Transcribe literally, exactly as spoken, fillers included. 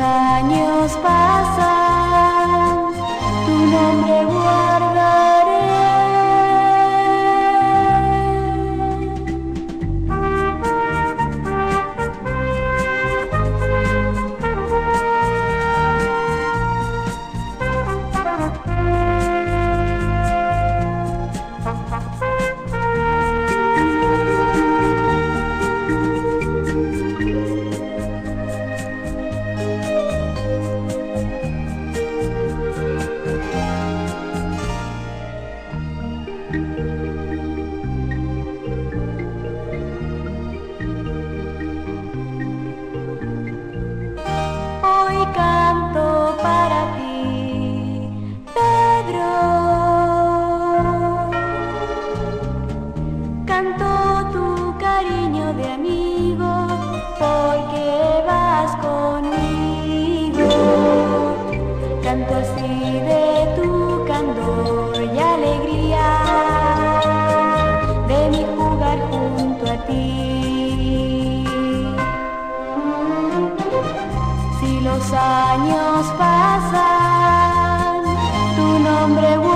años pasan, tu nombre guardaré. Hoy canto para ti, Pedro. Canto tu cariño de amigo, porque vas conmigo. Canto así de tu candor y alegría, de mi jugar junto a ti. Si los años pasan, tu nombre